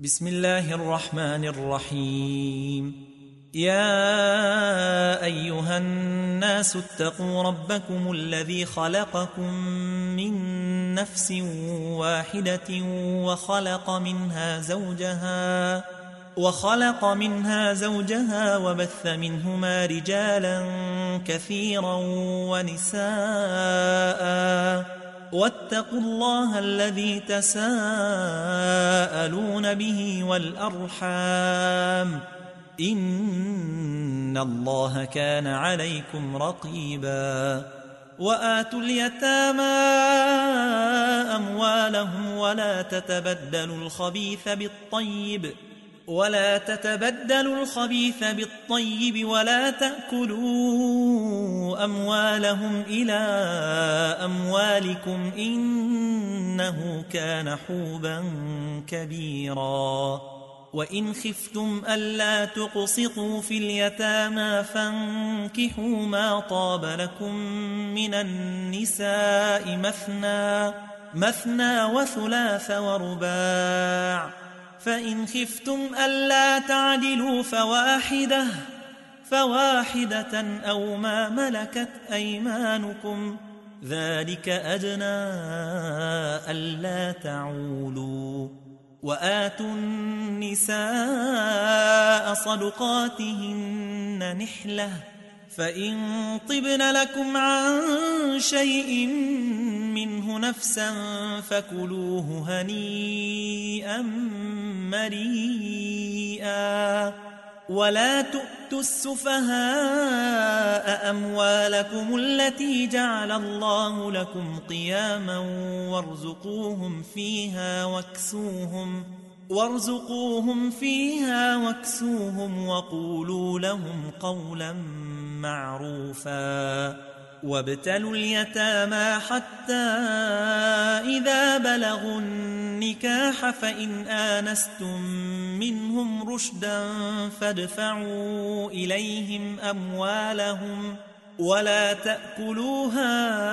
بسم الله الرحمن الرحيم. يا أيها الناس اتقوا ربكم الذي خلقكم من نفس واحدة وخلق منها زوجها وبث منهما رجالا كثيرا ونساء واتقوا الله الذي تساءلون به والأرحام إن الله كان عليكم رقيبا. وآتوا اليتامى أموالهم ولا تتبدلوا الخبيث بالطيب ولا تأكلوا أموالهم إلى أموالكم إنه كان حوبا كبيرا. وإن خفتم ألا تقسطوا في اليتامى فانكحوا ما طاب لكم من النساء مثنى وثلاث ورباع، فإن خفتم ألا تعدلوا فواحدة أو ما ملكت أيمانكم ذلك أدنى ألا تعولوا. وآتوا النساء صدقاتهن نحلة، فإن طبن لكم عن شيء منه نفسا فكلوه هنيئا مريئا. ولا تؤتوا السفهاء أموالكم التي جعل الله لكم قياما وارزقوهم فيها واكسوهم وقولوا لهم قولا معروفا. وابتلوا اليتامى حتى إذا بلغوا النكاح فإن آنستم منهم رشدا فادفعوا إليهم أموالهم ولا تأكلوها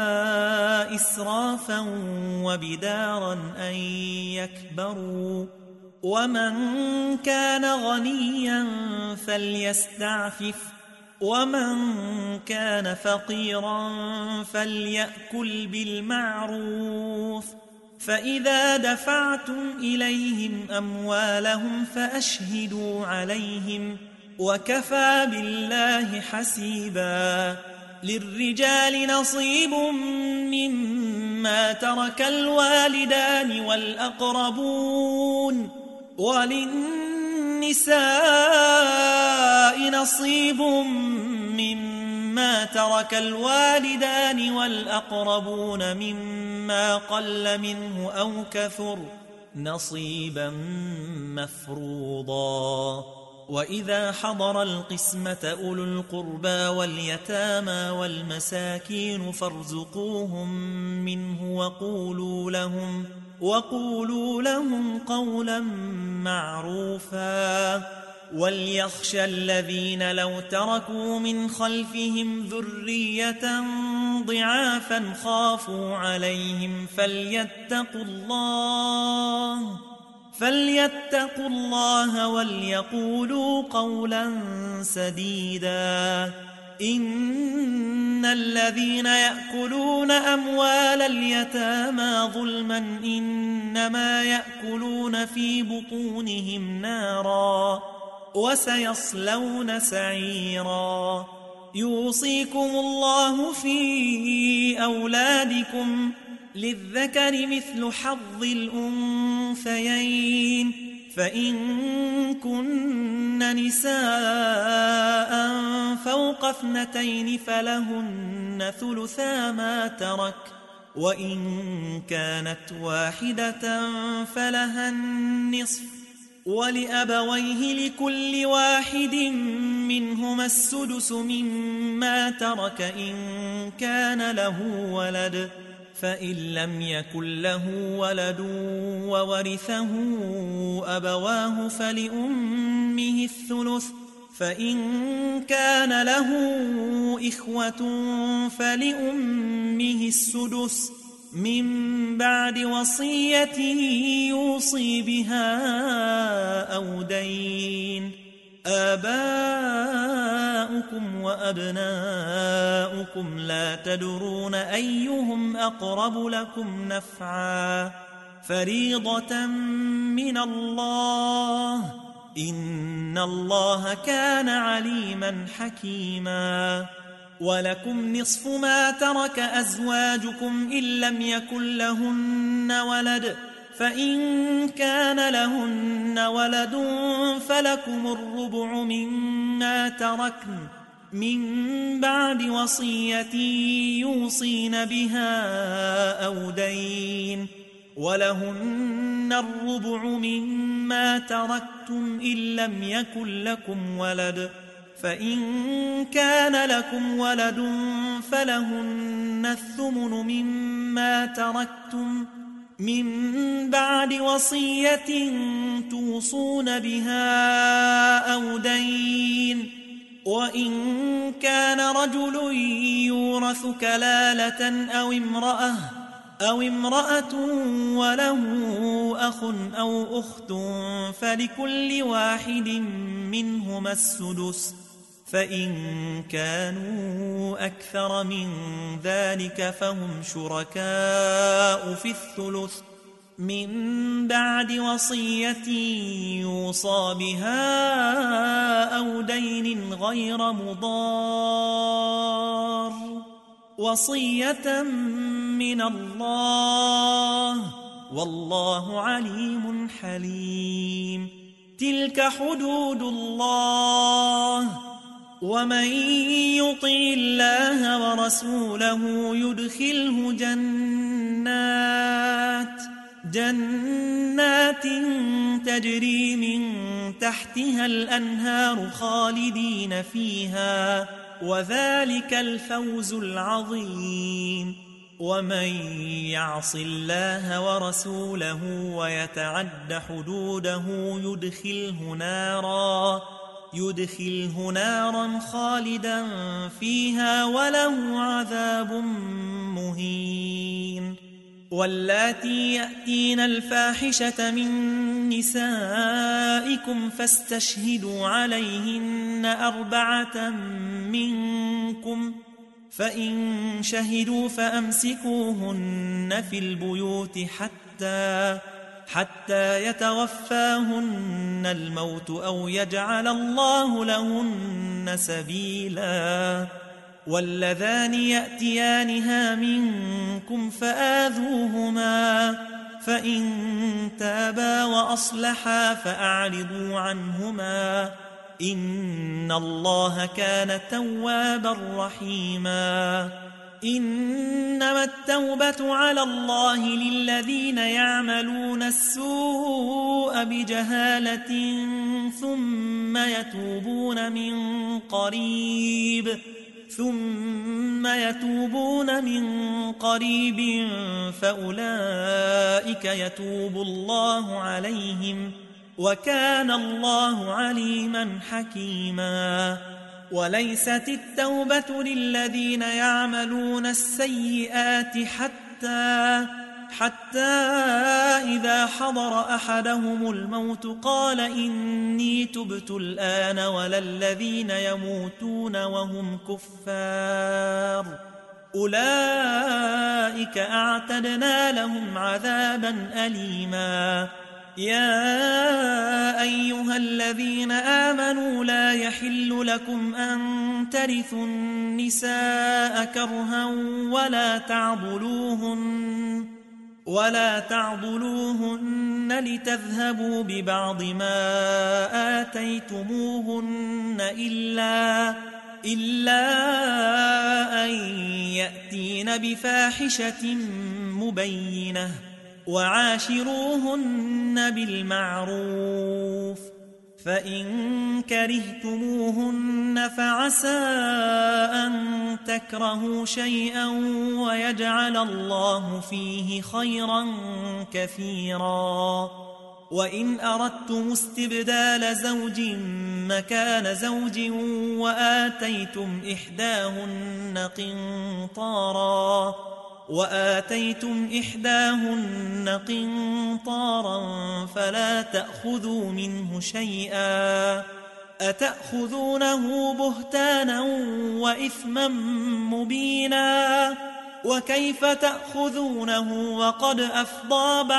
إسرافا وبدارا أن يكبروا. ومن كان غنيا فليستعفف ومن كان فقيرا فليأكل بالمعروف. فإذا دفعتم إليهم أموالهم فأشهدوا عليهم وكفى بالله حسيبا. للرجال نصيب مما ترك الوالدان والأقربون وللنساء نصيب مما ترك الوالدان والأقربون مما قل منه أو كثر نصيبا مفروضا. وإذا حضر القسمة أولو القربى واليتامى والمساكين فارزقوهم منه وقولوا لهم قولا معروفا. وليخشى الذين لو تركوا من خلفهم ذرية ضعافا خافوا عليهم فليتقوا الله وليقولوا قولا سديدا. إن الذين يأكلون أموال اليتامى ظلما إنما يأكلون في بطونهم نارا وسيصلون سعيرا. يوصيكم الله في أولادكم للذكر مثل حظ الأنثيين، فإن كن نساء فوق 2 فلهن ثلثا ما ترك، وإن كانت واحدة فلها النصف، ولأبويه لكل واحد منهما السدس مما ترك إن كان له ولد، فإن لم يكن له ولد وورثه أبواه فلأمه الثلث، فإن كان له إخوة فلأمه السدس من بعد وصية يوصي بها أو دين. آباؤكم وأبناؤكم لا تدرون أيهم أقرب لكم نفعا فريضة من الله إن الله كان عليما حكيما. ولكم نصف ما ترك أزواجكم إن لم يكن لهن ولد فإن كان لهن ولد فلكم الربع مما تركن من بعد وصية يوصين بها أو دين ولهن الربع مما تركتم إن لم يكن لكم ولد فإن كان لكم ولد فلهن الثمن مما تركتم من بعد وصية توصون بها أو دين. وإن كان رجل يورث كلالة أو امرأة وله أخ أو أخت فلكل واحد منهما السدس فإن كانوا أكثر من ذلك فهم شركاء في الثلث من بعد وصية يوصى بها أو دين غير مضار وصية من الله والله عليم حليم. تلك حدود الله ومن يطع الله ورسوله يدخله جنات تجري من تحتها الأنهار خالدين فيها وذلك الفوز العظيم. ومن يعص الله ورسوله ويتعد حدوده يدخله نارا خالدا فيها وله عذاب مهين. واللاتي يأتين الفاحشة من نسائكم فاستشهدوا عليهن 4 منكم فإن شهدوا فأمسكوهن في البيوت حتى يتوفاهن الموت أو يجعل الله لهن سبيلا. واللذان يأتيانها منكم فآذوهما فإن تابا وأصلحا فأعرضوا عنهما إن الله كان توابا رحيما. إنما التوبة على الله للذين يعملون السوء بجهالة ثم يتوبون من قريب فأولئك يتوب الله عليهم وكان الله عليما حكيما. وليست التوبة للذين يعملون السيئات حتى إذا حضر أحدهم الموت قال إني تبت الآن ولا الذين يموتون وهم كفار أولئك أعتدنا لهم عذابا أليما. يا أيها الذين آمنوا لا يحل لكم أن ترثوا النساء كرها ولا تعضلوهن لتذهبوا ببعض ما آتيتموهن إلا أن يأتين بفاحشة مبينة وعاشروهن بالمعروف فإن كرهتموهن فعسى أن تكرهوا شيئا ويجعل الله فيه خيرا كثيرا. وإن أردتم استبدال زوج مكان زوج وآتيتم إحداهن وآتيتم إحداهن قنطارا فلا تأخذوا منه شيئا أتأخذونه بهتانا وإثما مبينا وكيف تأخذونه وقد أفضى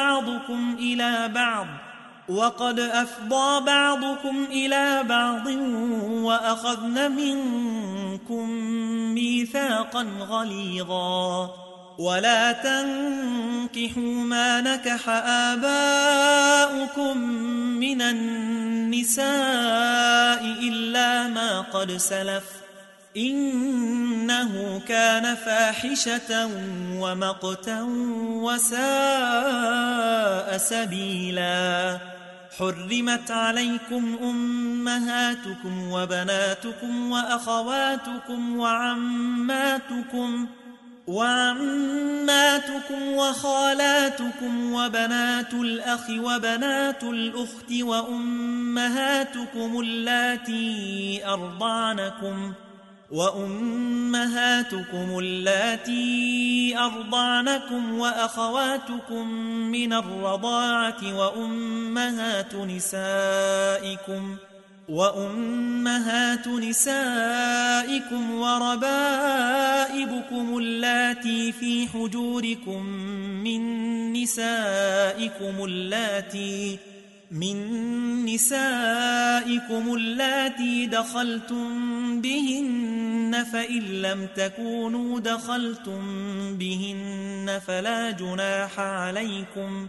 بعضكم إلى بعض وأخذن منكم ميثاقا غليظا ولا تنكحوا ما نكح آباؤكم من النساء إلا ما قد سلف إنه كان فاحشة ومقتا وساء سبيلا حرمت عليكم أمهاتكم وبناتكم وأخواتكم وعماتكم وخالاتكم وبنات الأخ وبنات الأخت وأمهاتكم اللاتي أرضعنكم وأخواتكم من الرضاعة وأمهات نسائكم وربائبكم اللاتي في حجوركم من نسائكم اللاتي دخلتم بهن فإن لم تكونوا دخلتم بهن فلا جناح عليكم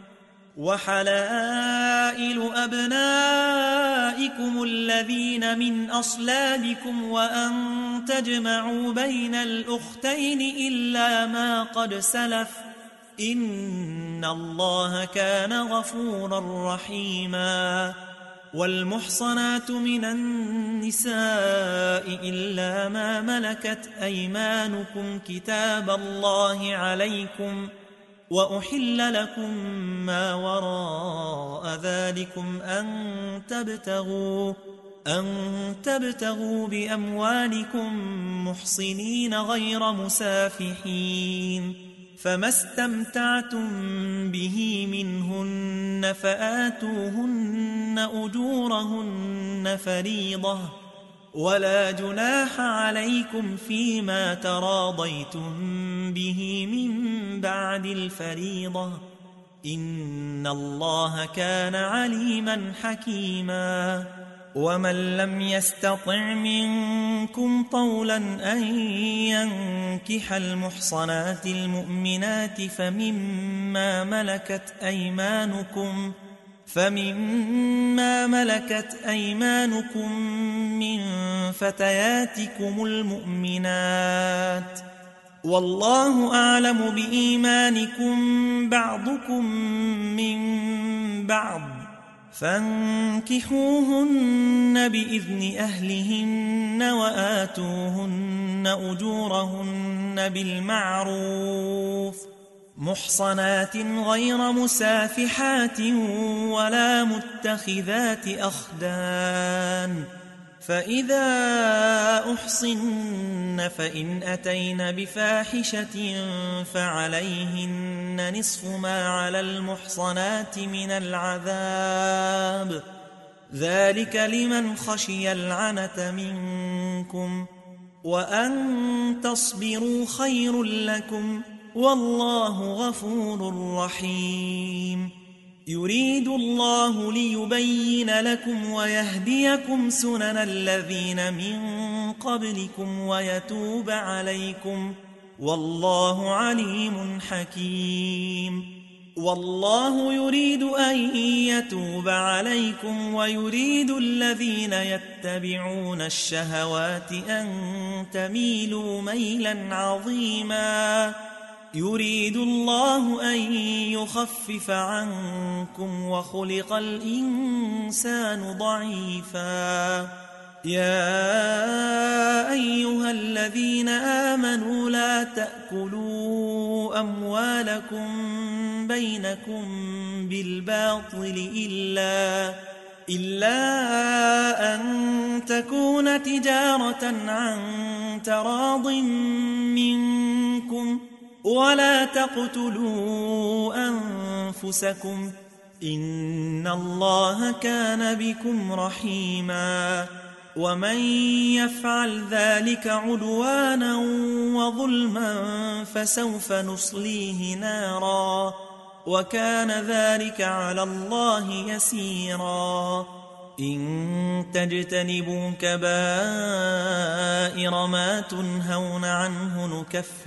وحلائل أبنائكم الذين من أصلابكم وأن تجمعوا بين الأختين إلا ما قد سلف إن الله كان غفورا رحيما والمحصنات من النساء إلا ما ملكت أيمانكم كتاب الله عليكم وأحل لكم ما وراء ذلكم أن تبتغوا بأموالكم محصنين غير مسافحين فما استمتعتم به منهن فآتوهن أجورهن فريضة ولا جناح عليكم فيما تراضيتم به من بعد الفريضة إن الله كان عليما حكيما ومن لم يستطع منكم طولا أن ينكح المحصنات المؤمنات فمما ملكت أيمانكم من فتياتكم المؤمنات والله أعلم بإيمانكم بعضكم من بعض فانكحوهن بإذن أهلهن وآتوهن أجورهن بالمعروف محصنات غير مسافحات ولا متخذات أخدان فإذا أحصن فإن أتين بفاحشة فعليهن نصف ما على المحصنات من العذاب ذلك لمن خشي العنة منكم وأن تصبروا خير لكم والله غفور رحيم يريد الله ليبين لكم ويهديكم سنن الذين من قبلكم ويتوب عليكم والله عليم حكيم والله يريد أن يتوب عليكم ويريد الذين يتبعون الشهوات أن تميلوا ميلا عظيما يريد الله أن يخفف عنكم وخلق الإنسان ضعيفا يا أيها الذين آمنوا لا تأكلوا أموالكم بينكم بالباطل إلا أن تكون تجارة عن تراض منكم ولا تقتلوا أنفسكم إن الله كان بكم رحيما ومن يفعل ذلك عدوانا وظلما فسوف نصليه نارا وكان ذلك على الله يسيرا إن تجتنبوا كبائر ما تنهون عنه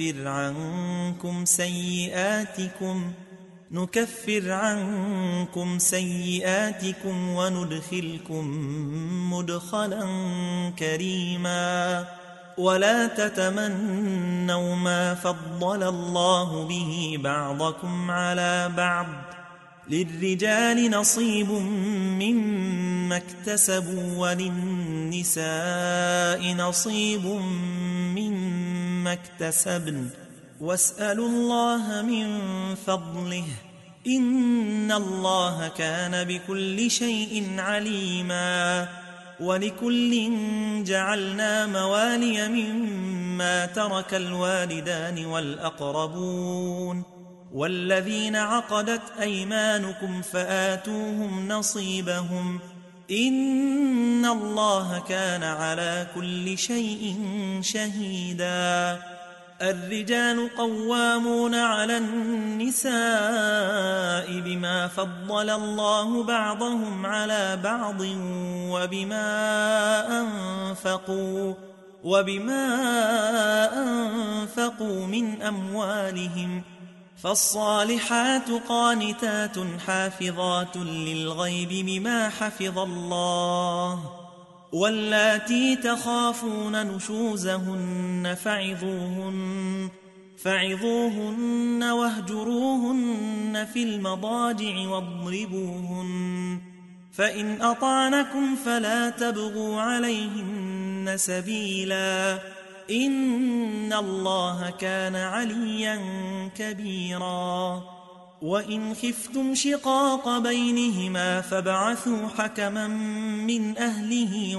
نكفر عنكم سيئاتكم وندخلكم مدخلا كريما ولا تتمنوا ما فضل الله به بعضكم على بعض للرجال نصيب مما اكتسبوا وللنساء نصيب مما اكتسبن واسألوا الله من فضله إن الله كان بكل شيء عليما ولكل جعلنا موالي مما ترك الوالدان والأقربون والذين عقدت أيمانكم فآتوهم نصيبهم إن الله كان على كل شيء شهيدا الرجال قوامون على النساء بما فضل الله بعضهم على بعض وبما أنفقوا من أموالهم فالصالحات قانتات حافظات للغيب بما حفظ الله واللاتي تخافون نشوزهن فعظوهن واهجروهن في المضاجع واضربوهن فإن أطعنكم فلا تبغوا عليهن سبيلا إن الله كان عليا كبيرا وإن خفتم شقاق بينهما فابعثوا حكما من أهله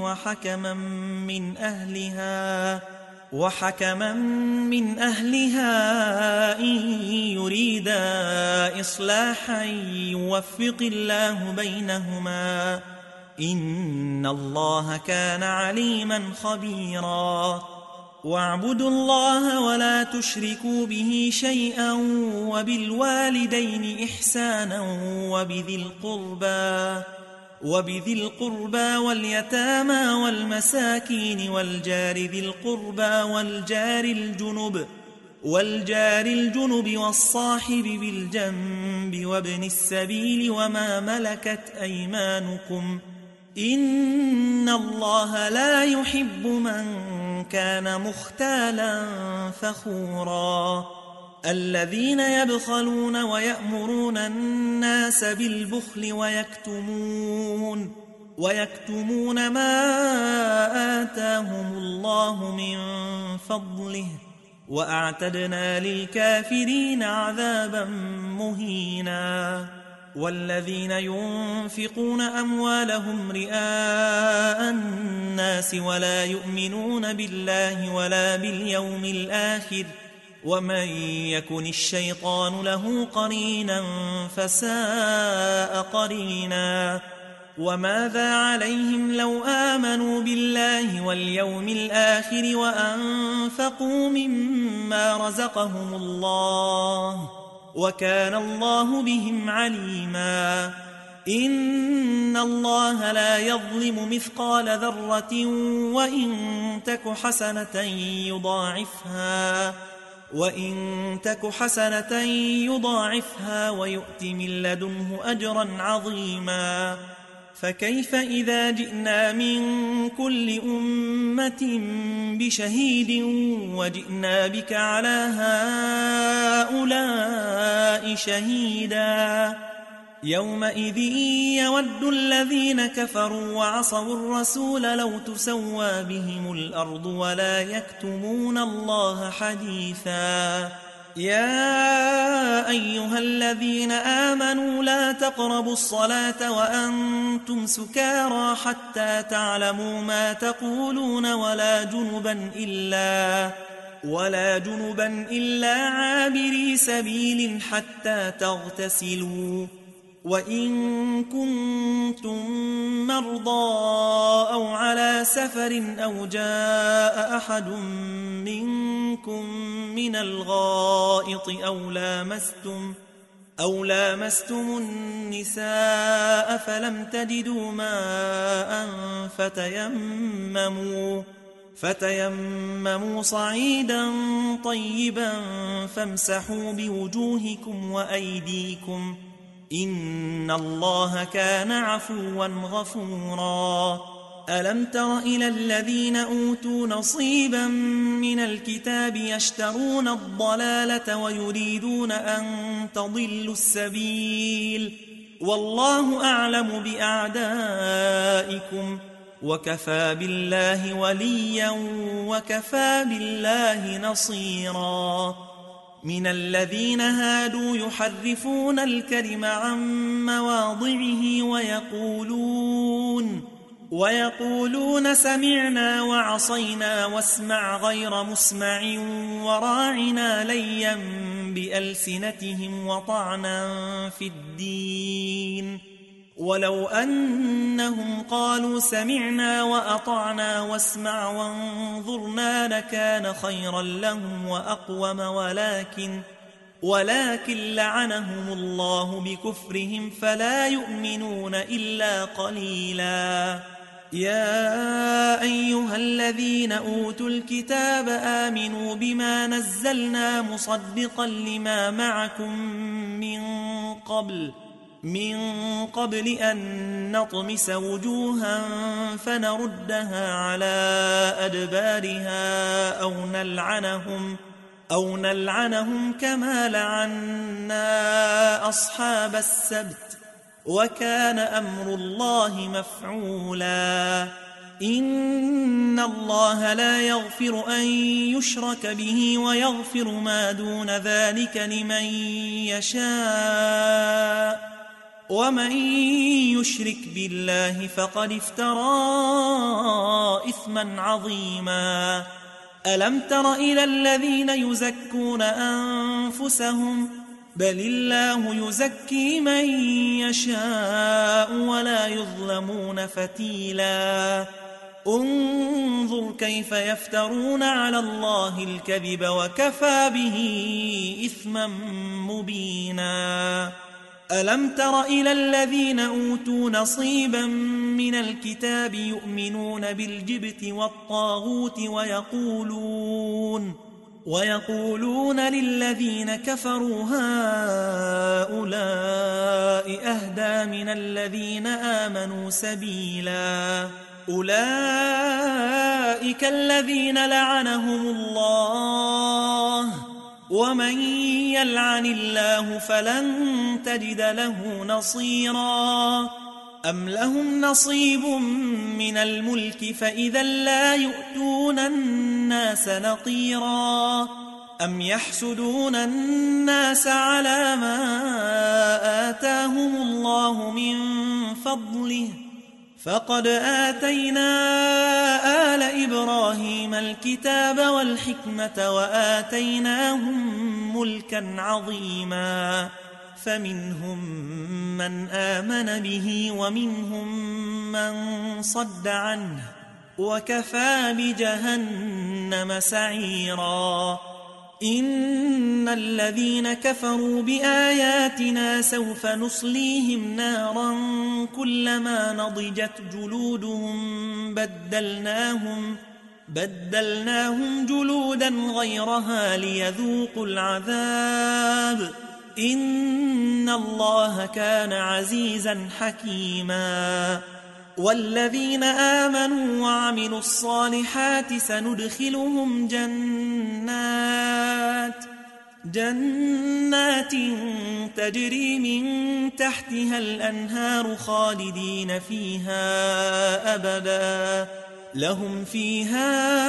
وحكما من أهلها إن يريدا إصلاحا يوفق الله بينهما إن الله كان عليما خبيرا واعبدوا الله ولا تشركوا به شيئا وبالوالدين إحسانا وبذي القربى واليتامى والمساكين والجار ذي القربى والجار الجنب والصاحب بالجنب وابن السبيل وما ملكت أيمانكم إن الله لا يحب من كان مختالا فخورا الذين يبخلون ويأمرون الناس بالبخل ويكتمون ما آتاهم الله من فضله وأعتدنا للكافرين عذابا مهينا والذين ينفقون أموالهم رئاء الناس ولا يؤمنون بالله ولا باليوم الآخر ومن يكن الشيطان له قرينا فساء قرينا وماذا عليهم لو آمنوا بالله واليوم الآخر وأنفقوا مما رزقهم الله وكان الله بهم عليما إن الله لا يظلم مثقال ذرة وإن تك حسنة يضاعفها ويؤت من لدنه أجرا عظيما فكيف إذا جئنا من كل أمة بشهيد وجئنا بك على هؤلاء شهيدا يومئذ يود الذين كفروا وعصوا الرسول لو تسوى بهم الأرض ولا يكتمون الله حديثا يا أيها الذين آمنوا لا تقربوا الصلاة وأنتم سكارى حتى تعلموا ما تقولون ولا جنبا إلا عابري سبيل حتى تغتسلوا وإن كنتم مرضى أو على سفر أو جاء أحد منكم من الغائط أو لامستم النساء فلم تجدوا ماء فتيمموا صعيدا طيبا فامسحوا بوجوهكم وأيديكم إن الله كان عفوا غفورا ألم تر إلى الذين أوتوا نصيبا من الكتاب يشترون الضلالة ويريدون أن تضلوا السبيل والله أعلم بأعدائكم وكفى بالله وليا وكفى بالله نصيرا من الذين هادوا يحرفون الكلم عن مواضعه ويقولون سمعنا وعصينا واسمع غير مسمع وراعنا ليا بألسنتهم وطعنا في الدين ولو أنهم قالوا سمعنا وأطعنا واسمع وانظرنا لكان خيرا لهم وأقوم ولكن لعنهم الله بكفرهم فلا يؤمنون إلا قليلا يا أيها الذين أوتوا الكتاب آمنوا بما نزلنا مصدقا لما معكم من قبل أن نطمس وجوها فنردها على أدبارها أو نلعنهم كما لعنا أصحاب السبت وكان أمر الله مفعولا إن الله لا يغفر أن يشرك به ويغفر ما دون ذلك لمن يشاء ومن يشرك بالله فقد افترى إثما عظيما ألم تر إلى الذين يزكون أنفسهم بل الله يزكي من يشاء ولا يظلمون فتيلا انظر كيف يفترون على الله الكذب وكفى به إثما مبينا ألم تر إلى الذين أوتوا نصيبا من الكتاب يؤمنون بالجبت والطاغوت ويقولون للذين كفروا هؤلاء أهدى من الذين آمنوا سبيلا أولئك الذين لعنهم الله ومن يلعن الله فلن تجد له نصيرا أم لهم نصيب من الملك فإذا لا يؤتون الناس نقيرا أم يحسدون الناس على ما آتاهم الله من فضله فقد آتينا آل إبراهيم الكتاب والحكمة وآتيناهم ملكا عظيما فمنهم من آمن به ومنهم من صد عنه وكفى بجهنم سعيرا إن الذين كفروا بآياتنا سوف نصليهم نارا كلما نضجت جلودهم بدلناهم جلودا غيرها ليذوقوا العذاب إن الله كان عزيزا حكيما والذين آمنوا وعملوا الصالحات سندخلهم جنات تجري من تحتها الأنهار خالدين فيها أبدا لهم فيها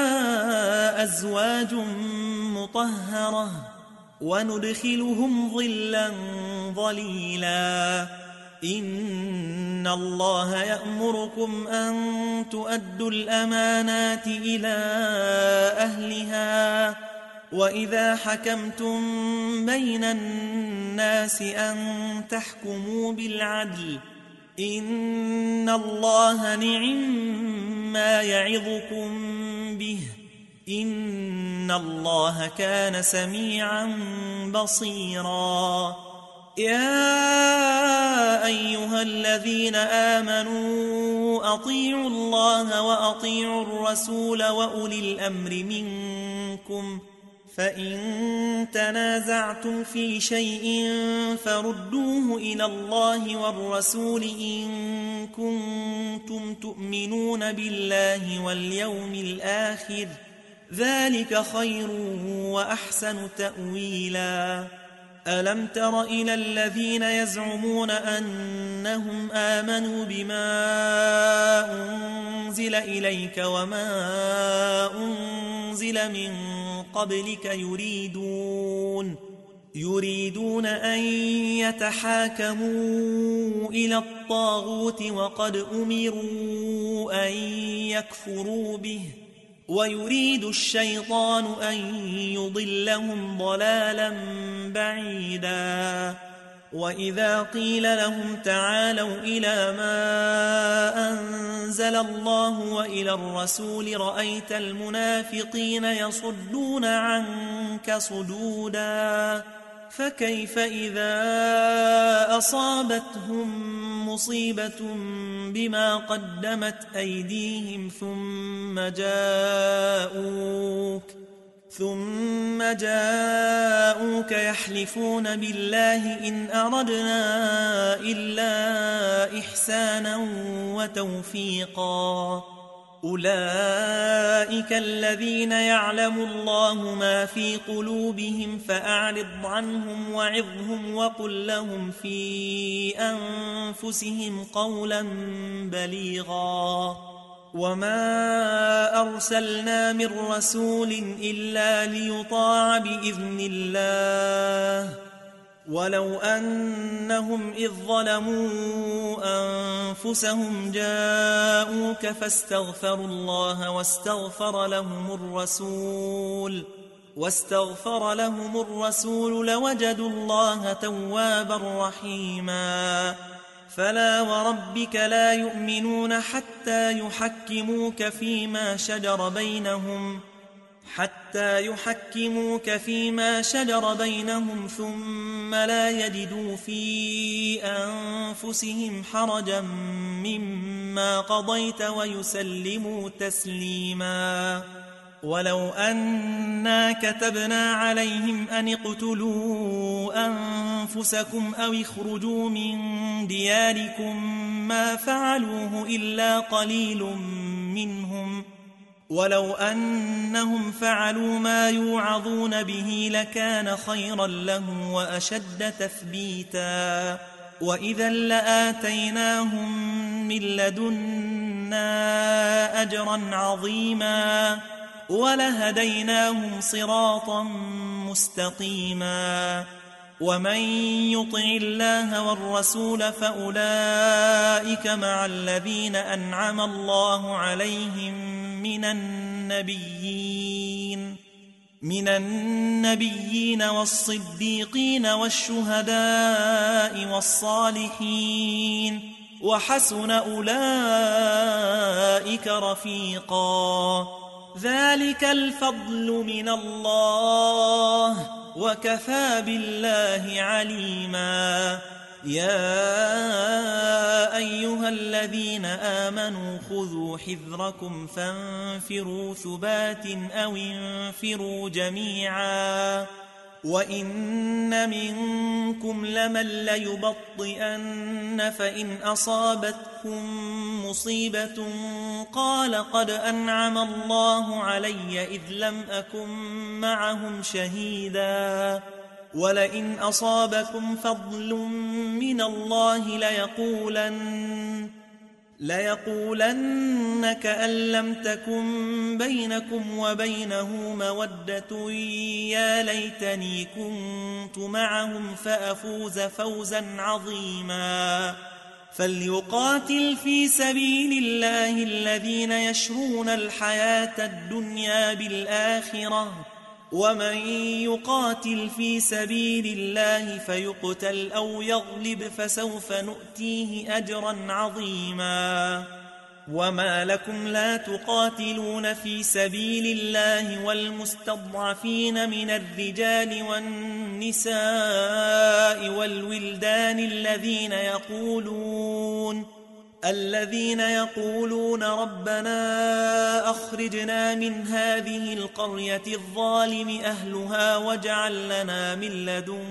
أزواج مطهرة وندخلهم ظلا ظليلا إن الله يأمركم أن تؤدوا الأمانات إلى أهلها وإذا حكمتم بين الناس أن تحكموا بالعدل إن الله نعما يعظكم به إن الله كان سميعا بصيرا يا أيها الذين آمنوا أطيعوا الله وأطيعوا الرسول وأولي الأمر منكم فإن تنازعتم في شيء فردوه إلى الله والرسول إن كنتم تؤمنون بالله واليوم الآخر ذلك خير وأحسن تأويلا ألم تر إلى الذين يزعمون أنهم آمنوا بما أنزل إليك وما أنزل من قبلك يريدون أن يتحاكموا إلى الطاغوت وقد أمروا أن يكفروا به ويريد الشيطان أن يضلهم ضلالا بعيدا وإذا قيل لهم تعالوا إلى ما أنزل الله وإلى الرسول رأيت المنافقين يصدون عنك صدودا فكيف إذا أصابتهم مصيبة بما قدمت أيديهم ثم جاءوك يحلفون بالله إن أردنا إلا إحسانا وتوفيقا أولئك الذين يعلم الله ما في قلوبهم فأعرض عنهم وعظهم وقل لهم في أنفسهم قولا بليغا وما أرسلنا من رسول إلا ليطاع بإذن الله ولو أنهم إذ ظلموا أنفسهم جاءوك فاستغفروا الله واستغفر لهم الرسول لوجدوا الله توابا رحيما فلا وربك لا يؤمنون حتى يحكموك فيما شجر بينهم ثم لا يجدوا في أنفسهم حرجا مما قضيت ويسلموا تسليما ولو أنا كتبنا عليهم أن اقتلوا أنفسكم أو اخرجوا من دياركم ما فعلوه إلا قليل منهم ولو أنهم فعلوا ما يوعظون به لكان خيرا لهم وأشد تثبيتا وإذا لآتيناهم من لدنا أجرا عظيما ولهديناهم صراطا مستقيما ومن يطع الله والرسول فأولئك مع الذين أنعم الله عليهم من النبيين والصديقين والشهداء والصالحين وحسن أولئك رفيقا ذلك الفضل من الله وكفى بالله عليما يا أيها الذين آمنوا خذوا حذركم فانفروا ثبات أو انفروا جميعا وإن منكم لمن ليبطئن فإن أصابتكم مصيبة قال قد أنعم الله علي إذ لم أكن معهم شهيدا ولئن أصابكم فضل من الله ليقولن كأن لم تكن بينكم وبينه مودة يا ليتني كنت معهم فأفوز فوزا عظيما فليقاتل في سبيل الله الذين يشرون الحياة الدنيا بالآخرة ومن يقاتل في سبيل الله فيقتل أو يغلب فسوف نؤتيه أجرا عظيما وما لكم لا تقاتلون في سبيل الله والمستضعفين من الرجال والنساء والولدان الذين يقولون ربنا أخرجنا من هذه القرية الظالم أهلها واجعل لنا من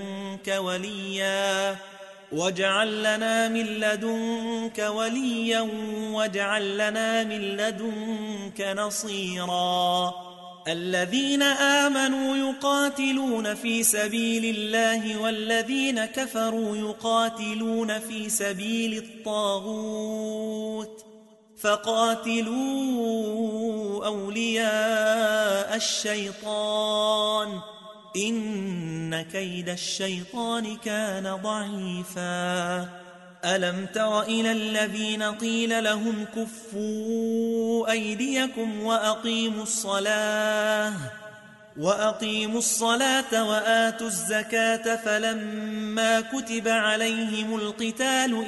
لدنك وليا واجعل لنا من لدنك نصيرا الذين آمنوا يقاتلون في سبيل الله والذين كفروا يقاتلون في سبيل الطاغوت فقاتلوا أولياء الشيطان إن كيد الشيطان كان ضعيفا ألم تر إلى الذين قيل لهم كفوا أيديكم وأقيموا الصلاة وآتوا الزكاة فلما كتب عليهم القتال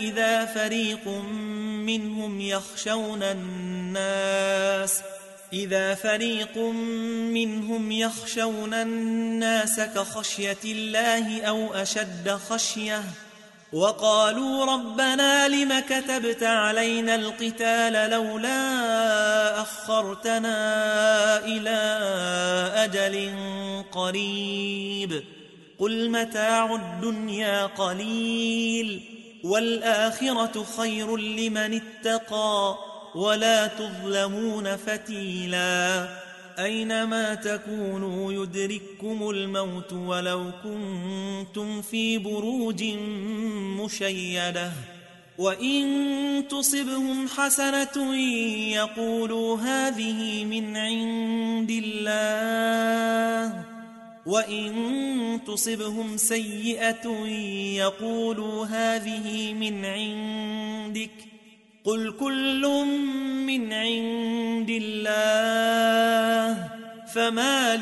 إذا فريق منهم يخشون الناس كخشية الله أو أشد خشية وقالوا ربنا لم كتبت علينا القتال لولا أخرتنا إلى أجل قريب قل متاع الدنيا قليل والآخرة خير لمن اتقى ولا تظلمون فتيلا أينما تكونوا يدرككم الموت ولو كنتم في بروج مشيدة وإن تصبهم حسنة يقولوا هذه من عند الله وإن تصبهم سيئة يقولوا هذه من عندك قل كل من عند الله فما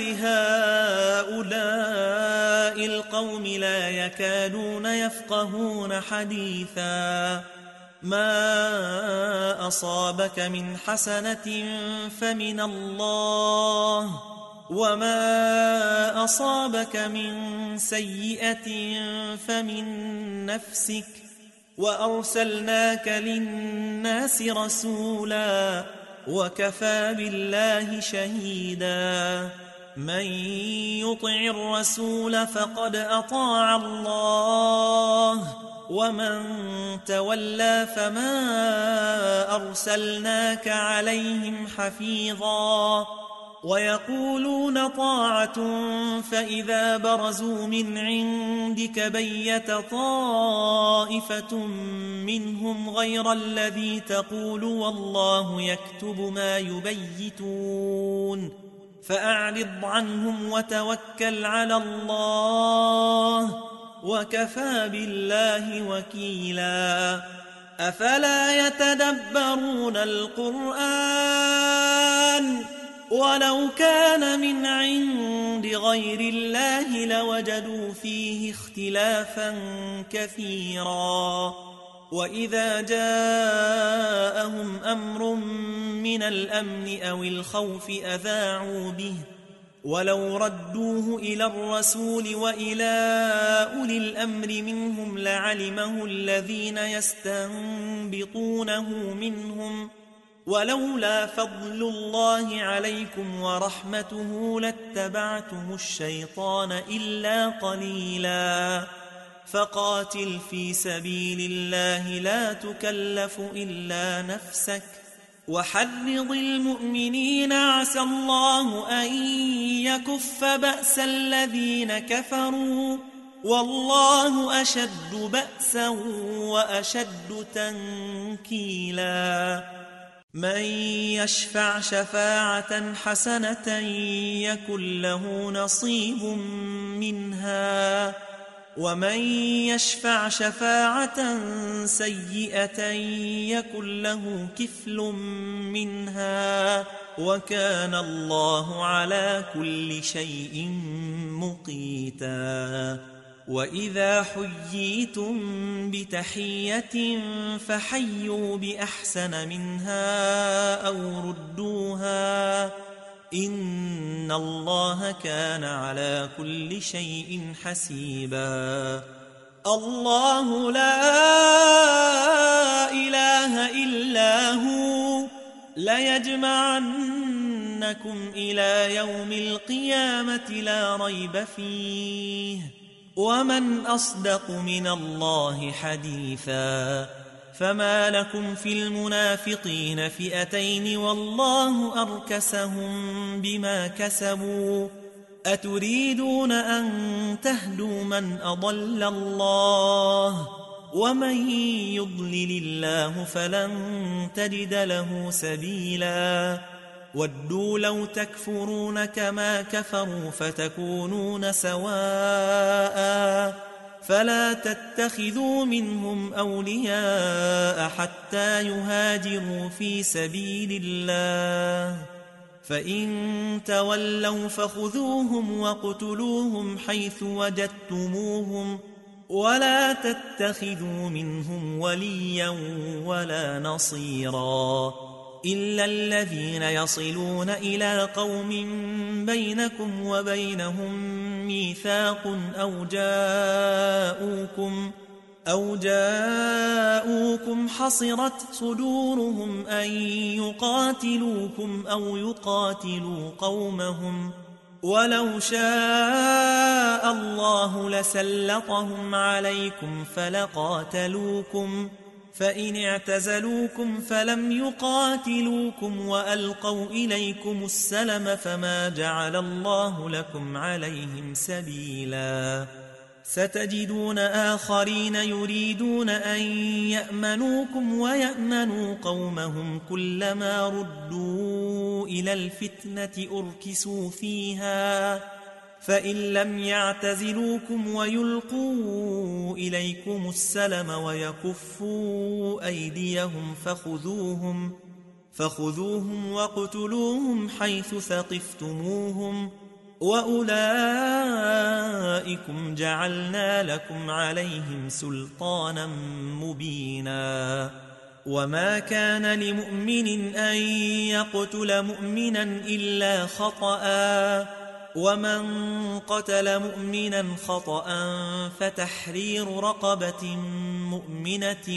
لهؤلاء القوم لا يكادون يفقهون حديثا ما أصابك من حسنة فمن الله وما أصابك من سيئة فمن نفسك وأرسلناك للناس رسولا وكفى بالله شهيدا من يطع الرسول فقد أطاع الله ومن تولى فما أرسلناك عليهم حفيظا ويقولون طاعة فإذا برزوا من عندك بيت طائفة منهم غير الذي تقول والله يكتب ما يبيتون فأعرض عنهم وتوكل على الله وكفى بالله وكيلا أفلا يتدبرون القرآن ولو كان من عند غير الله لوجدوا فيه اختلافا كثيرا وإذا جاءهم أمر من الأمن أو الخوف أذاعوا به ولو ردوه إلى الرسول وإلى أولي الأمر منهم لعلمه الذين يستنبطونه منهم ولولا فضل الله عليكم ورحمته لاتبعتم الشيطان إلا قليلا فقاتل في سبيل الله لا تكلف إلا نفسك وحرض المؤمنين عسى الله أن يكف بأس الذين كفروا والله أشد بأسا وأشد تنكيلا من يشفع شفاعة حسنة يكن له نصيب منها ومن يشفع شفاعة سيئة يكن له كفل منها وكان الله على كل شيء مقيتا. وإذا حييتم بتحية فحيوا بأحسن منها أو ردوها إن الله كان على كل شيء حسيبا. الله لا إله إلا هو ليجمعنكم إلى يوم القيامة لا ريب فيه ومن أصدق من الله حديثا. فما لكم في المنافقين فئتين والله أركسهم بما كسبوا أتريدون أن تهدوا من أضل الله ومن يضلل الله فلن تجد له سبيلا. ودوا لو تكفرون كما كفروا فتكونون سواء فلا تتخذوا منهم أولياء حتى يهاجروا في سبيل الله فإن تولوا فخذوهم واقتلوهم حيث وجدتموهم ولا تتخذوا منهم وليا ولا نصيرا إلا الذين يصلون إلى قوم بينكم وبينهم ميثاق أو جاءوكم حصرت صدورهم أن يقاتلوكم أو يقاتلوا قومهم ولو شاء الله لسلطهم عليكم فلقاتلوكم فإن اعتزلوكم فلم يقاتلوكم وألقوا إليكم السلم فما جعل الله لكم عليهم سبيلا. ستجدون آخرين يريدون أن يأمنوكم ويأمنوا قومهم كلما ردوا إلى الفتنة أركسوا فيها فإن لم يعتزلوكم ويلقوا إليكم السلم ويكفوا أيديهم فخذوهم واقتلوهم حيث ثقفتموهم وأولئكم جعلنا لكم عليهم سلطانا مبينا. وما كان لمؤمن أن يقتل مؤمنا إلا خطأ ومن قتل مؤمنا خطأ فتحرير رقبة مؤمنة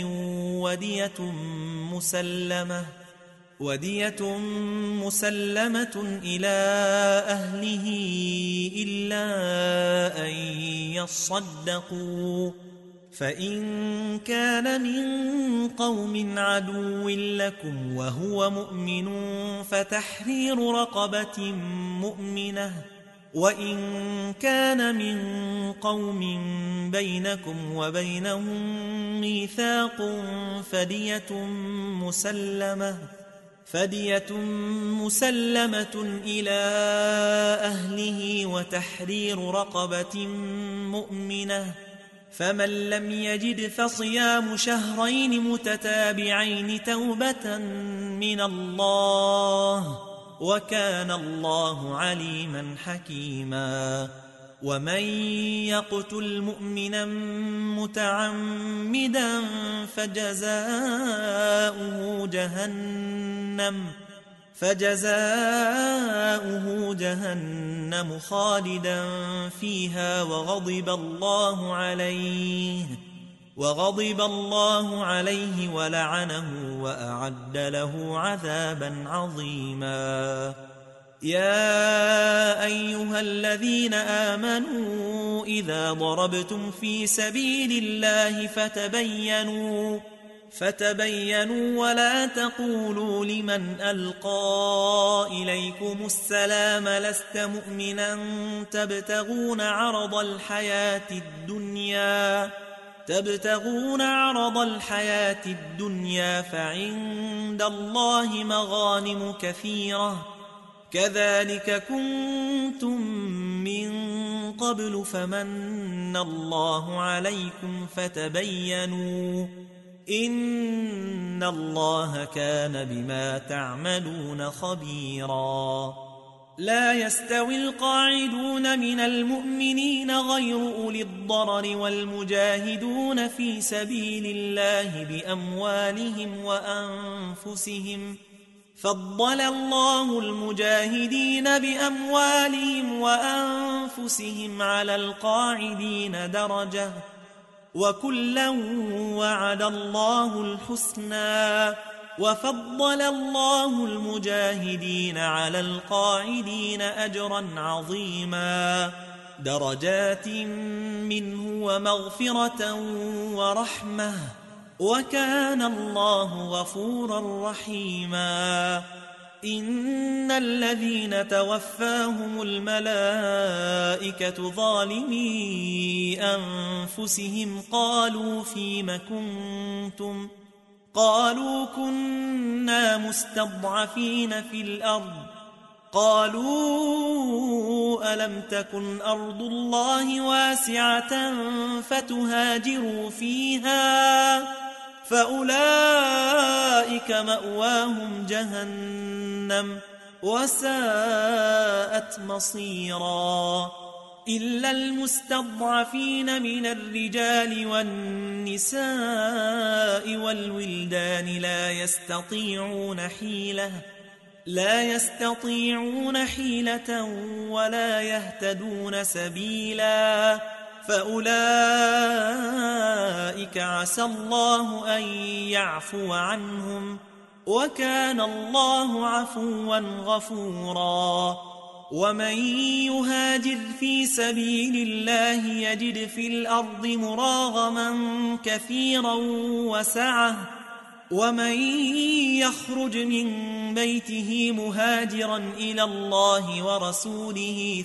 ودية مسلمة إلى أهله إلا أن يصدقوا فإن كان من قوم عدو لكم وهو مؤمن فتحرير رقبة مؤمنة وإن كان من قوم بينكم وبينهم ميثاق فدية مسلمة إلى أهله وتحرير رقبة مؤمنة فمن لم يجد فصيام شهرين متتابعين توبة من الله وكان الله عليما حكيما. ومن يقتل مؤمنا متعمدا فجزاؤه جهنم خالدا فيها وغضب الله عليه ولعنه وأعد له عذابا عظيما. يا أيها الذين آمنوا إذا ضربتم في سبيل الله فتبينوا ولا تقولوا لمن ألقى إليكم السلام لست مؤمنا تبتغون عرض الحياة الدنيا فعند الله مغانم كثيرة كذلك كنتم من قبل فمن الله عليكم فتبينوا إن الله كان بما تعملون خبيرا لا يستوي القاعدون من المؤمنين غير أولي الضرر والمجاهدون في سبيل الله بأموالهم وأنفسهم فضل الله المجاهدين بأموالهم وأنفسهم على القاعدين درجة وكلا وعد الله الحسنى وفضل الله المجاهدين على القاعدين أجرا عظيما درجات منه ومغفرة ورحمة وكان الله غفورا رحيما إن الذين توفاهم الملائكة ظالمي أنفسهم قالوا فيم كنتم قالوا كنا مستضعفين في الأرض قالوا ألم تكن أرض الله واسعة فتهاجروا فيها فأولئك مأواهم جهنم وساءت مصيرا إلا المستضعفين من الرجال والنساء والولدان لا يستطيعون حيلة ولا يهتدون سبيلا فأولئك عسى الله أن يعفو عنهم وكان الله عفوا غفورا ومن يهاجر في سبيل الله يجد في الأرض مراغما كثيرا وسعة ومن يخرج من بيته مهاجرا إلى الله ورسوله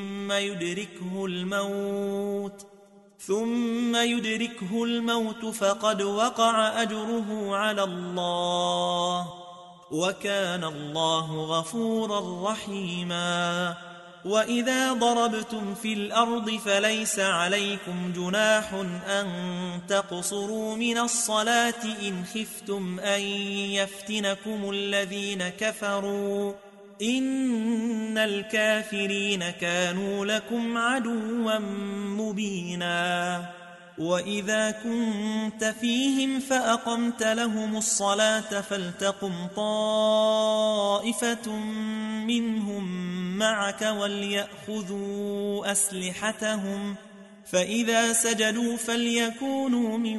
ثم يدركه الموت فقد وقع أجره على الله وكان الله غفورا رحيما وإذا ضربتم في الأرض فليس عليكم جناح أن تقصروا من الصلاة إن خفتم أن يفتنكم الذين كفروا إن الكافرين كانوا لكم عدوا مبينا وإذا كنت فيهم فأقمت لهم الصلاة فلتقم طائفة منهم معك وليأخذوا أسلحتهم فإذا سجدوا فليكونوا من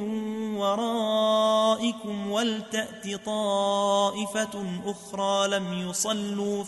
ورائكم ولتأت طائفة أخرى لم يصلوا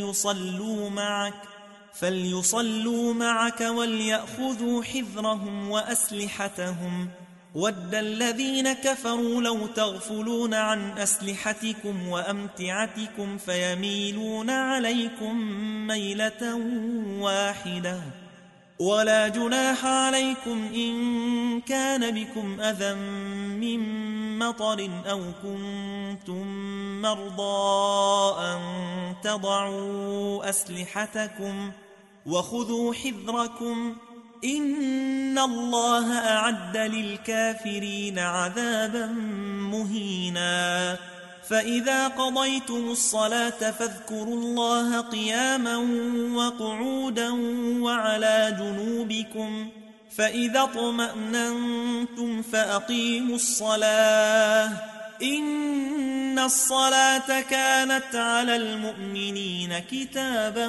فليصلوا معك وليأخذوا حذرهم وأسلحتهم ود الذين كفروا لو تغفلون عن أسلحتكم وأمتعتكم فيميلون عليكم ميلة واحدة ولا جناح عليكم إن كان بكم أذى من مطر أو كنتم مرضى أن تضعوا أسلحتكم وخذوا حذركم إن الله أعد للكافرين عذابا مهينا فإذا قضيتم الصلاة فاذكروا الله قياما وقعودا وعلى جنوبكم فإذا اطمأننتم فأقيموا الصلاة إن الصلاة كانت على المؤمنين كتابا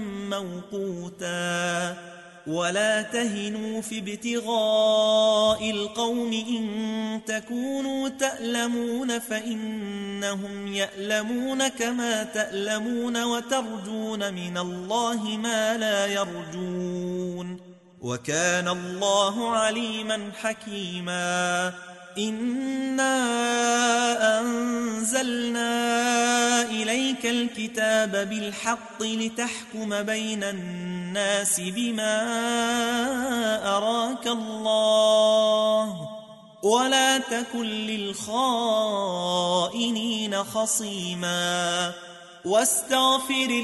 موقوتا ولا تهنوا في ابتغاء القوم إن تكونوا تألمون فإنهم يألمون كما تألمون وترجون من الله ما لا يرجون وكان الله عليما حكيما إنا أنزلنا إليك الكتاب بالحق لتحكم بين الناس بما أراك الله ولا تكن للخائنين خصيما واستغفر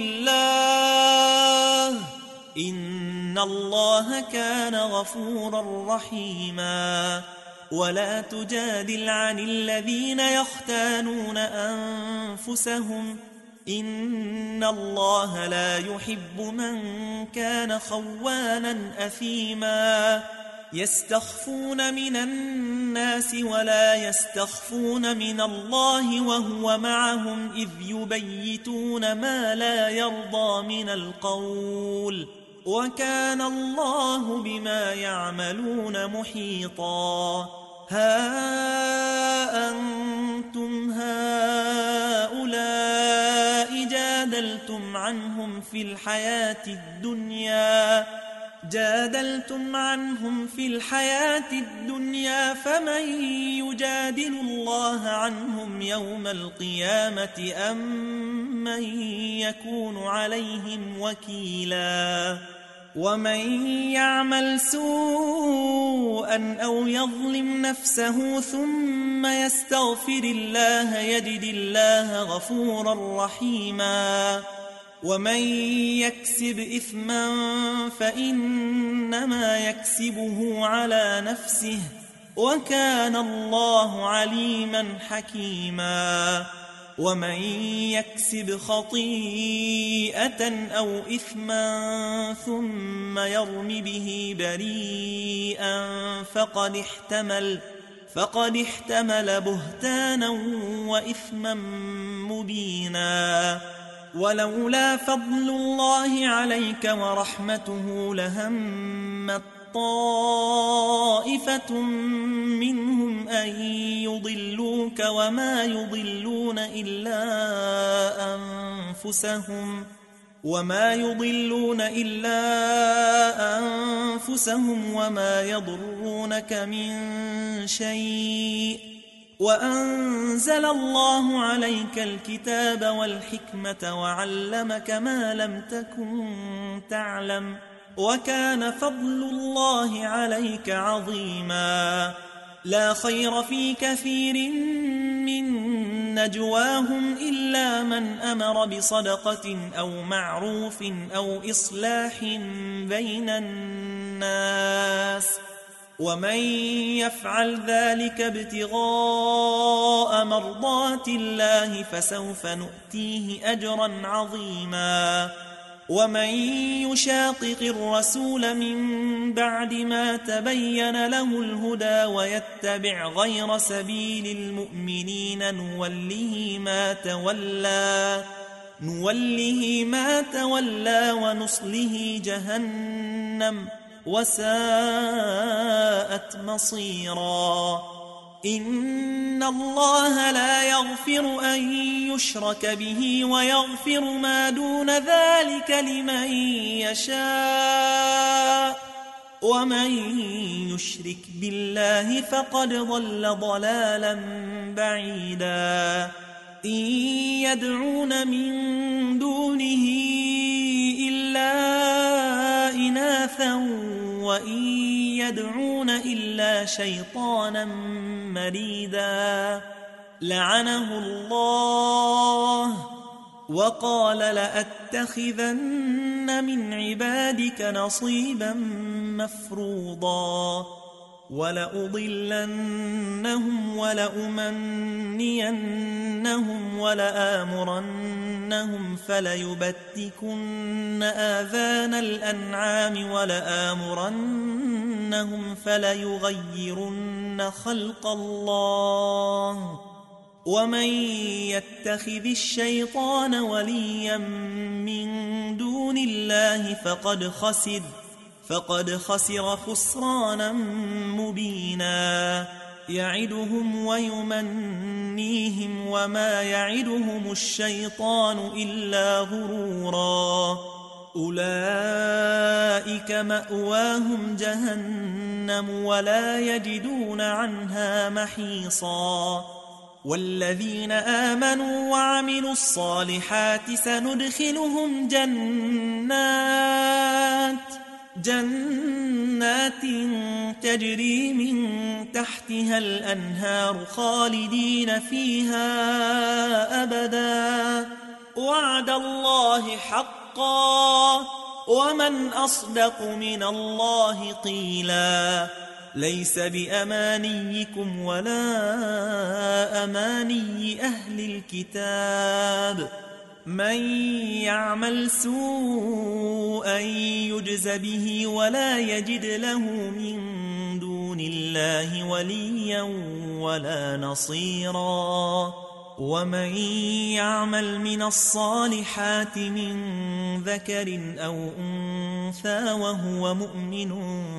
الله إن الله كان غفورا رحيما ولا تجادل عن الذين يختانون أنفسهم إن الله لا يحب من كان خوانا أثيما يستخفون من الناس ولا يستخفون من الله وهو معهم إذ يبيتون ما لا يرضى من القول وكان الله بما يعملون محيطا ها أنتم هؤلاء جادلتم عنهم في الحياة الدنيا فمن يجادل الله عنهم يوم القيامة أم من يكون عليهم وكيلا ومن يعمل سوءا أو يظلم نفسه ثم يستغفر الله يجد الله غفورا رحيما ومن يكسب إثما فإنما يكسبه على نفسه وكان الله عليما حكيما ومن يكسب خطيئة أو إثما ثم يرم به بريئا فقد احتمل بهتانا وإثما مبينا ولولا فضل الله عليك ورحمته لهمت طائفة منهم أن يضلوك وما يضلون إلا أنفسهم وما يضرونك من شيء وأنزل الله عليك الكتاب والحكمة وعلمك ما لم تكن تعلم وكان فضل الله عليك عظيما لا خير في كثير من نجواهم إلا من أمر بصدقة أو معروف أو إصلاح بين الناس ومن يفعل ذلك ابتغاء مرضات الله فسوف نؤتيه أجرا عظيما ومن يشاقق الرسول من بعد ما تبين له الهدى ويتبع غير سبيل المؤمنين نوله ما تولى ونصله جهنم وساءت مصيرا إن الله لا يغفر أن يشرك به ويغفر ما دون ذلك لمن يشاء ومن يشرك بالله فقد ضل ضلالا بعيدا إن يدعون من دونه إلا إناثا وإن يدعون إلا شيطانا مريدا لعنه الله وقال لأتخذن من عبادك نصيبا مفروضا ولأضلنهم ولأمنينهم ولآمرنهم فليبتكن آذان الأنعام ولآمرنهم فليغيرن خلق الله ومن يتخذ الشيطان وليا من دون الله فقد خسر خسرانا مبينا يعدهم ويمنيهم وما يعدهم الشيطان إلا غرورا أولئك مأواهم جهنم ولا يجدون عنها محيصا والذين آمنوا وعملوا الصالحات سندخلهم جنات تجري من تحتها الأنهار خالدين فيها أبدا وعد الله حقا ومن أصدق من الله قيلا ليس بأمانيكم ولا أماني أهل الكتاب من يعمل سوءا يجز به ولا يجد له من دون الله وليا ولا نصيرا ومن يعمل من الصالحات من ذكر أو أنثى وهو مؤمن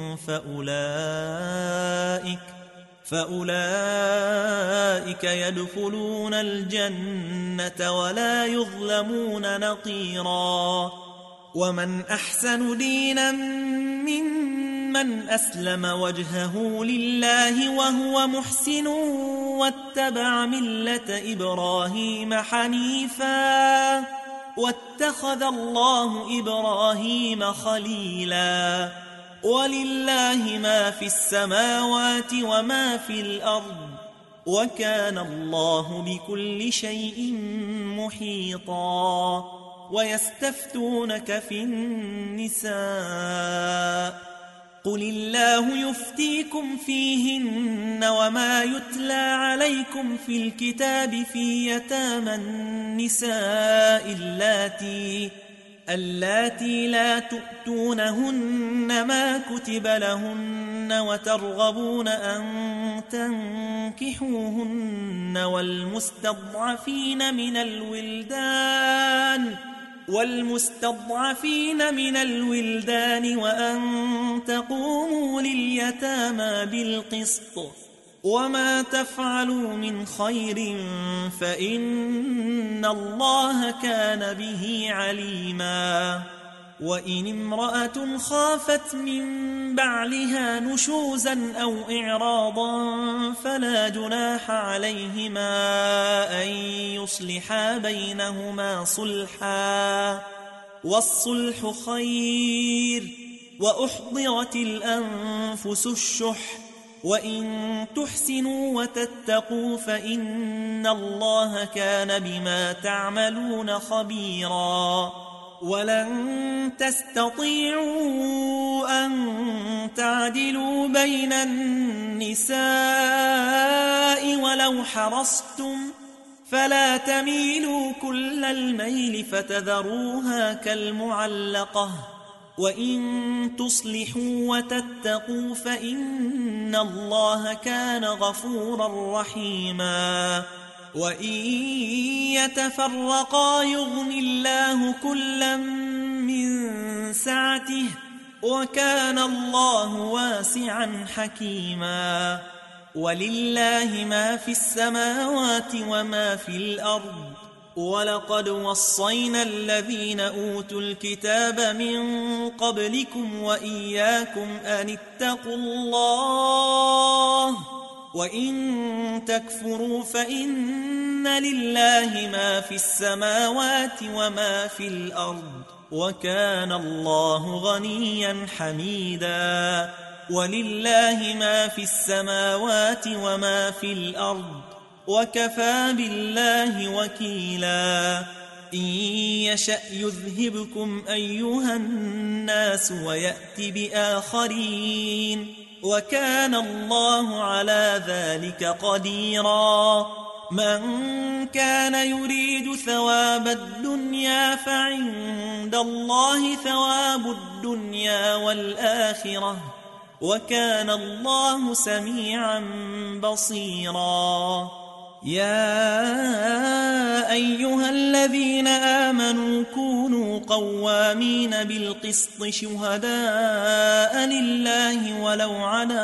فأولئك يدخلون الجنة ولا يظلمون نقيرا ومن أحسن دينا ممن أسلم وجهه لله وهو محسن واتبع ملة إبراهيم حنيفا واتخذ الله إبراهيم خليلا ولله ما في السماوات وما في الأرض وكان الله بكل شيء محيطا ويستفتونك في النساء قل الله يفتيكم فيهن وما يتلى عليكم في الكتاب في يتامى النساء اللاتي لا تؤتونهن ما كتب لهن وترغبون أن تنكحوهن والمستضعفين من الولدان وأن تقوموا لليتامى بالقسط وما تفعلوا من خير فإن الله كان به عليما وإن امرأة خافت من بعلها نشوزا أو إعراضا فلا جناح عليهما أن يصلحا بينهما صلحا والصلح خير وأحضرت الأنفس الشح وإن تحسنوا وتتقوا فإن الله كان بما تعملون خبيرا ولن تستطيعوا أن تعدلوا بين النساء ولو حرصتم فلا تميلوا كل الميل فتذروها كالمعلقة وإن تصلحوا وتتقوا فإن الله كان غفورا رحيما وإن يتفرقا يغني الله كلا من سعته وكان الله واسعا حكيما ولله ما في السماوات وما في الأرض ولقد وصينا الذين أوتوا الكتاب من قبلكم وإياكم أن اتقوا الله وإن تكفروا فإن لله ما في السماوات وما في الأرض وكان الله غنيا حميدا ولله ما في السماوات وما في الأرض وكفى بالله وكيلا إن يشأ يذهبكم أيها الناس ويأت بآخرين وكان الله على ذلك قديرا من كان يريد ثواب الدنيا فعند الله ثواب الدنيا والآخرة وكان الله سميعا بصيرا يا أيها الذين آمنوا كونوا قوامين بالقسط شهداء لله ولو على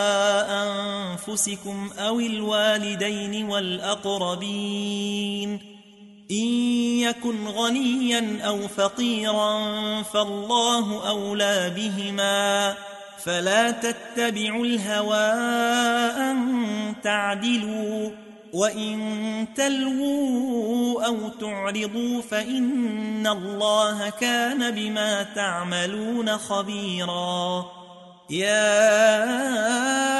أنفسكم أو الوالدين والأقربين إن يكن غنيا أو فقيرا فالله أولى بهما فلا تتبعوا الهوى أن تعدلوا وإن تلووا أو تعرضوا فإن الله كان بما تعملون خبيرا يا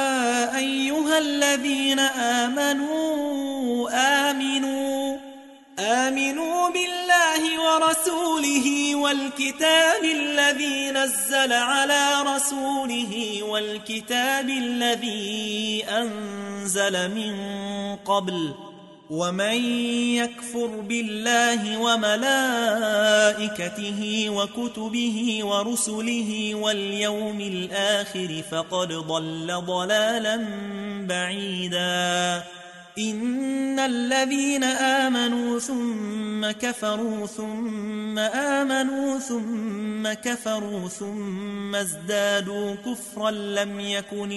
أيها الذين آمنوا آمنوا بالله ورسوله والكتاب الذي نزل على رسوله والكتاب الذي أنزل من قبل ومن يكفر بالله وملائكته وكتبه ورسله واليوم الآخر فقد ضل ضلالا بعيدا إن الذين آمنوا ثم كفروا ثم آمنوا ثم كفروا ثم ازدادوا كفرا لم يكن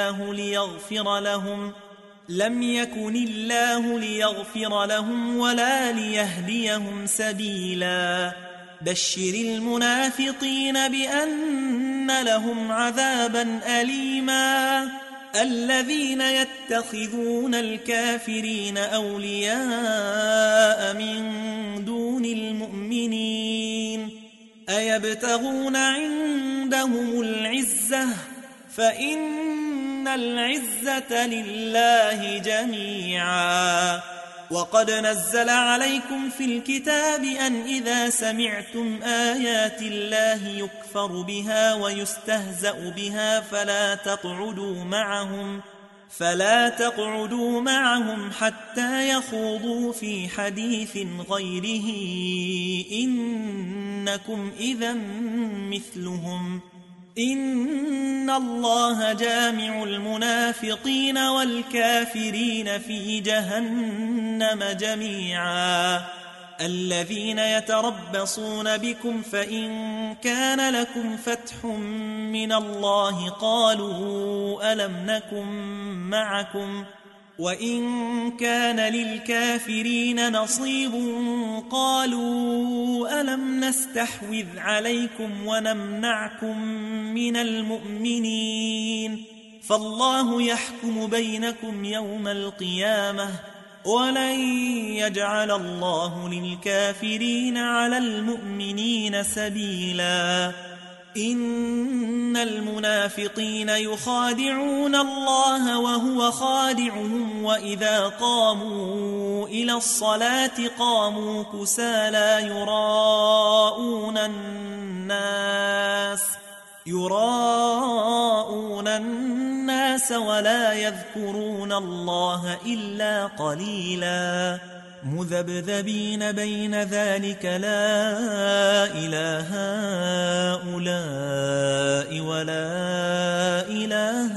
الله ليغفر لهم ولا ليهديهم سبيلا بشر المنافقين بأن لهم عذابا أليما الذين يتخذون الكافرين أولياء من دون المؤمنين أيبتغون عندهم العزة فإن العزة لله جميعا وقد نزل عليكم في الكتاب أن إذا سمعتم آيات الله يكفر بها ويستهزأ بها فلا تقعدوا معهم حتى يخوضوا في حديث غيره إنكم إذا مثلهم إن الله جامع المنافقين والكافرين في جهنم جميعا الذين يتربصون بكم فإن كان لكم فتح من الله قالوا ألم نكن معكم وإن كان للكافرين نصيب قالوا ألم نستحوذ عليكم ونمنعكم من المؤمنين فالله يحكم بينكم يوم القيامة ولن يجعل الله للكافرين على المؤمنين سبيلا إن المنافقين يخادعون الله وهو خادعهم وإذا قاموا إلى الصلاة قاموا كسالى يراءون الناس ولا يذكرون الله إلا قليلا مذبذبين بين ذلك لا إله هؤلاء ولا إله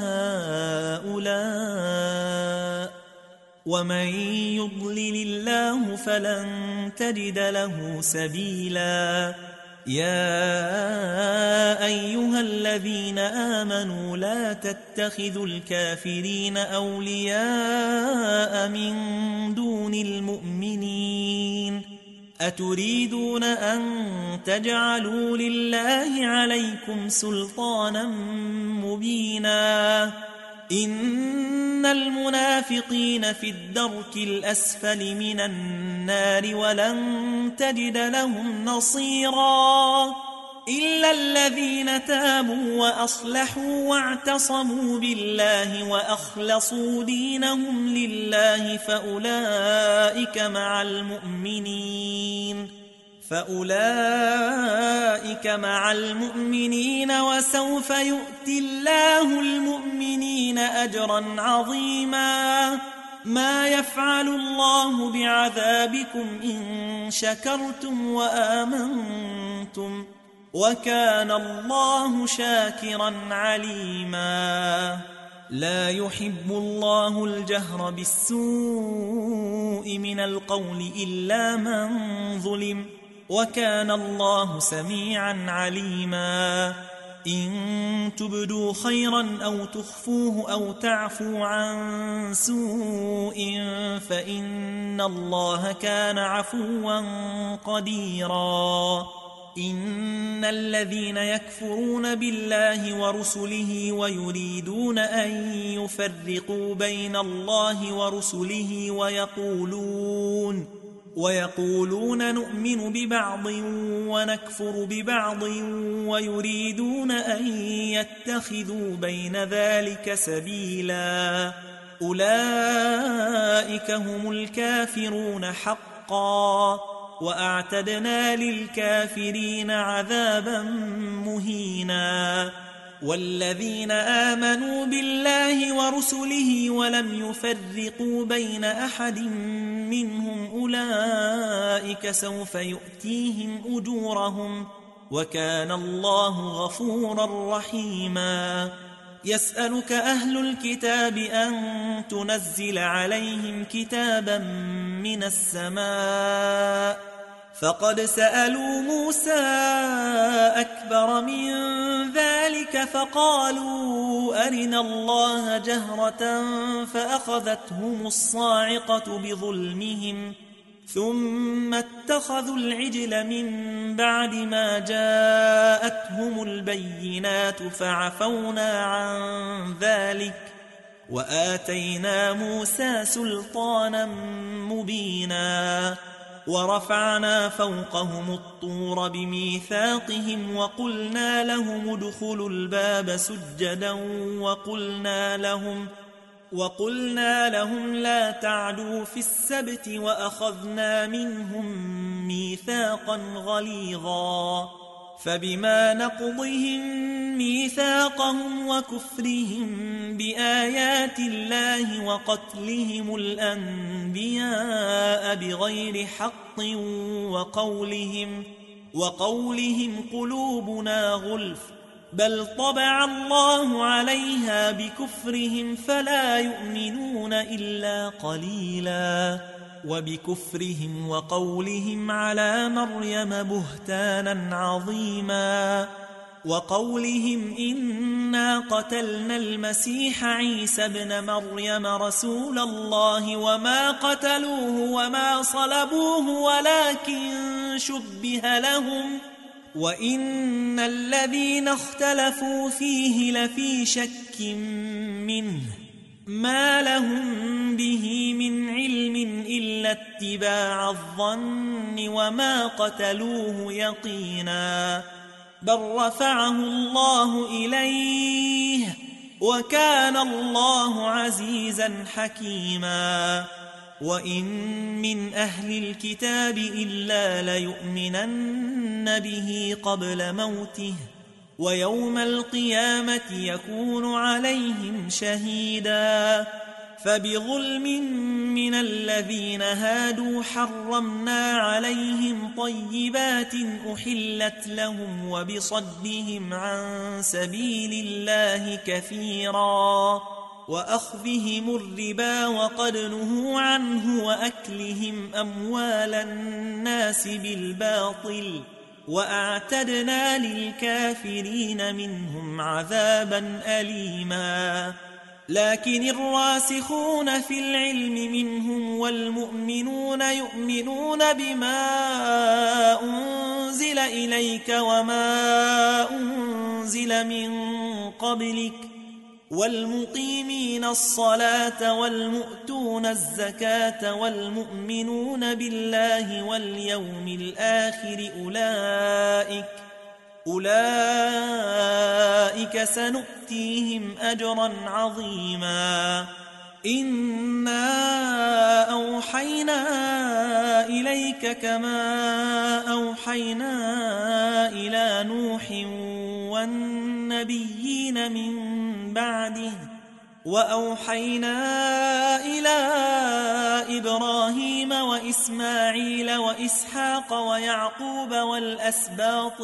هؤلاء ومن يضلل الله فلن تجد له سبيلا يا أيها الذين آمنوا لا تتخذوا الكافرين أولياء من دون المؤمنين أتريدون أن تجعلوا لله عليكم سلطانا مبينا إن المنافقين في الدرك الأسفل من النار ولن تجد لهم نصيرا إلا الذين تابوا وأصلحوا واعتصموا بالله وأخلصوا دينهم لله فأولئك مع المؤمنين وسوف يؤتي الله المؤمنين أجرا عظيما ما يفعل الله بعذابكم إن شكرتم وآمنتم وكان الله شاكرا عليما لا يحب الله الجهر بالسوء من القول إلا من ظلم وكان الله سميعا عليما إن تبدوا خيرا أو تخفوه أو تعفوا عن سوء فإن الله كان عفوا قديرا إن الذين يكفرون بالله ورسله ويريدون أن يفرقوا بين الله ورسله ويقولون نؤمن ببعض ونكفر ببعض ويريدون أن يتخذوا بين ذلك سبيلا أولئك هم الكافرون حقا حقا وأعتدنا للكافرين عذابا مهينا. والذين آمنوا بالله ورسله ولم يفرقوا بين أحد منهم أولئك سوف يؤتيهم أجورهم وكان الله غفورا رحيما. يسألك أهل الكتاب أن تنزل عليهم كتابا من السماء فقد سألوا موسى أكبر من ذلك فقالوا أرنا الله جهرة فأخذتهم الصاعقة بظلمهم ثم اتخذوا العجل من بعد ما جاءتهم البينات فعفونا عن ذلك وآتينا موسى سلطانا مبينا. ورفعنا فوقهم الطور بميثاقهم وقلنا لهم ادخلوا الباب سجدا وقلنا لهم لا تعدوا في السبت وأخذنا منهم ميثاقا غليظا. فبما نقضهم ميثاقهم وكفرهم بآيات الله وقتلهم الأنبياء بغير حق وقولهم قلوبنا غلف بل طبع الله عليها بكفرهم فلا يؤمنون إلا قليلا. وبكفرهم وقولهم على مريم بهتانا عظيما وقولهم إنا قتلنا المسيح عيسى ابن مريم رسول الله وما قتلوه وما صلبوه ولكن شبه لهم وإن الذين اختلفوا فيه لفي شك منه ما لهم به من علم إلا اتباع الظن وما قتلوه يقينا بل رفعه الله إليه وكان الله عزيزا حكيما. وإن من أهل الكتاب إلا ليؤمنن به قبل موته ويوم القيامة يكون عليهم شهيدا. فبظلم من الذين هادوا حرمنا عليهم طيبات أحلت لهم وبصدهم عن سبيل الله كثيرا وأخذهم الربا وقد نهوا عنه وأكلهم أموال الناس بالباطل وأعتدنا للكافرين منهم عذابا أليما. لكن الراسخون في العلم منهم والمؤمنون يؤمنون بما أنزل إليك وما أنزل من قبلك والمقيمين الصلاة والمؤتون الزكاة والمؤمنون بالله واليوم الآخر أولئك سنؤتيهم أجرا عظيما. إنا أوحينا إليك كما أوحينا إلى نوح والنبيين من بعده وأوحينا إلى إبراهيم وإسماعيل وإسحاق ويعقوب والأسباط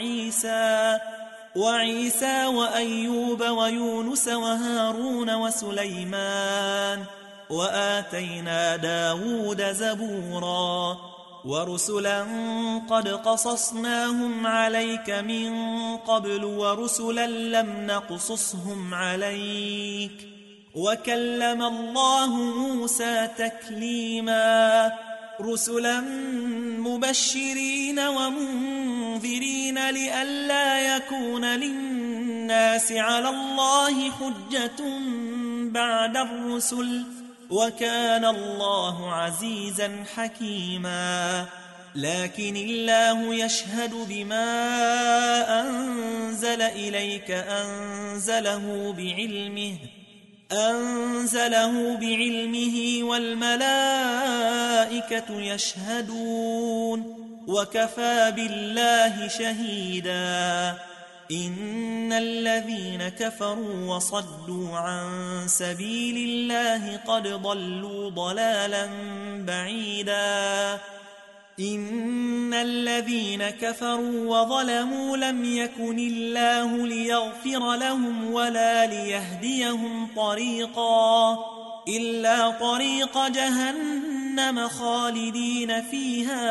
وعيسى وأيوب ويونس وهارون وسليمان وآتينا داود زبورا ورسلا قد قصصناهم عليك من قبل ورسلا لم نقصصهم عليك وكلم الله موسى تكليما. رسلا مبشرين ومنذرين لئلا يكون للناس على الله حجة بعد الرسل وكان الله عزيزا حكيما. لكن الله يشهد بما أنزل إليك أنزله بعلمه أنزله بعلمه والملائكة يشهدون وكفى بالله شهيدا إن الذين كفروا وصدوا عن سبيل الله قد ضلوا ضلالا بعيدا إن الذين كفروا وظلموا لم يكن الله ليغفر لهم ولا ليهديهم طريقا إلا طريق جهنم خالدين فيها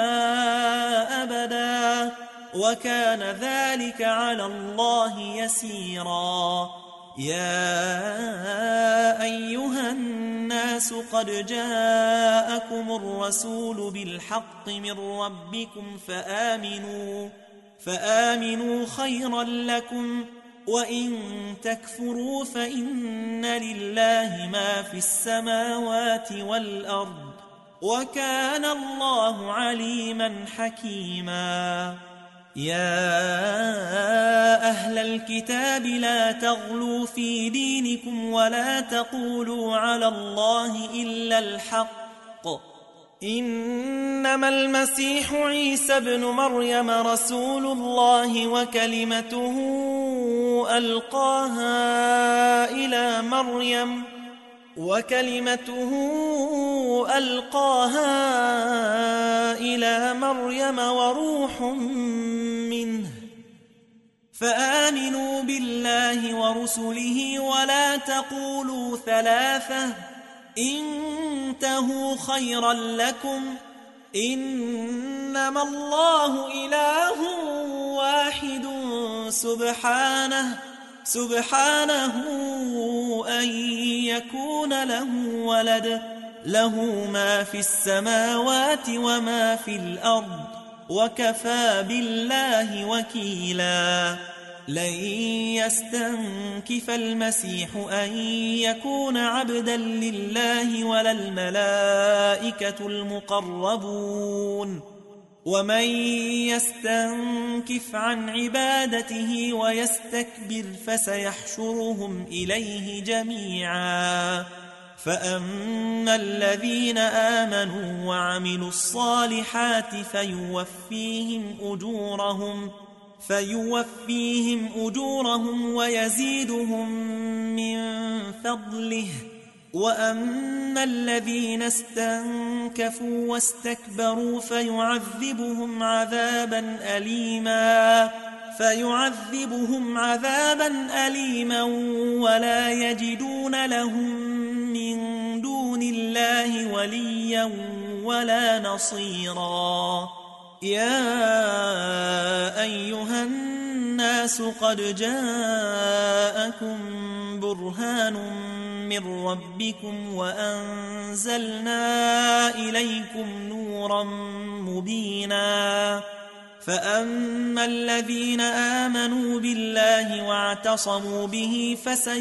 أبدا وكان ذلك على الله يسيرا يا أيها الناس قد جاءكم الرسول بالحق من ربكم فآمنوا خيرا لكم وإن تكفروا فإن لله ما في السماوات والأرض وكان الله عليما حكيما يا أهل الكتاب لا تغلوا في دينكم ولا تقولوا على الله إلا الحق إنما المسيح عيسى ابن مريم رسول الله وكلمته ألقاها إلى مريم وروح منه فآمنوا بالله ورسله ولا تقولوا ثلاثة انتهوا خيرا لكم إنما الله إله واحد سبحانه أن يكون له ولد له ما في السماوات وما في الأرض وكفى بالله وكيلا لن يستنكف المسيح أن يكون عبدا لله ولا الملائكة المقربون ومن يستنكف عن عبادته ويستكبر فسيحشرهم إليه جميعا فأما الذين آمنوا وعملوا الصالحات فيوفيهم أجورهم ويزيدهم من فضله وأما الذين استنكفوا واستكبروا فيعذبهم عذابا أليما ولا يجدون لهم من دون الله وليا ولا نصيرا يا أيها الناس قد جاءكم برهان من ربكم وأنزلنا إليكم نورا مبينا فأما الذين آمنوا بالله واعتصموا به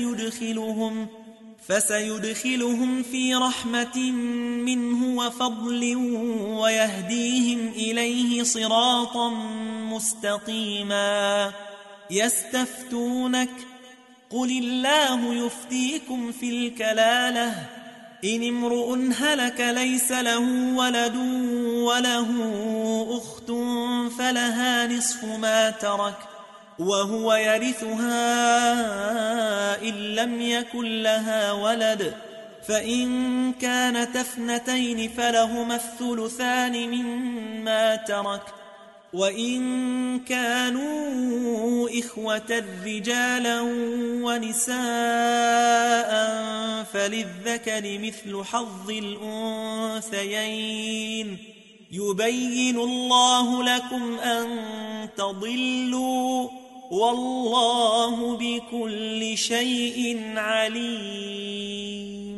فسيدخلهم في رحمة منه وفضل ويهديهم إليه صراطا مستقيما يستفتونك قل الله يفتيكم في الكلالة إن امرؤ هلك ليس له ولد وله أخت فلها نصف ما ترك وهو يرثها إن لم يكن لها ولد فإن كانت اثنتين فلهما الثلثان مما ترك وإن كانوا إخوة رجالا ونساء فللذكر مثل حظ الأنثيين يبين الله لكم أن تضلوا والله بكل شيء عليم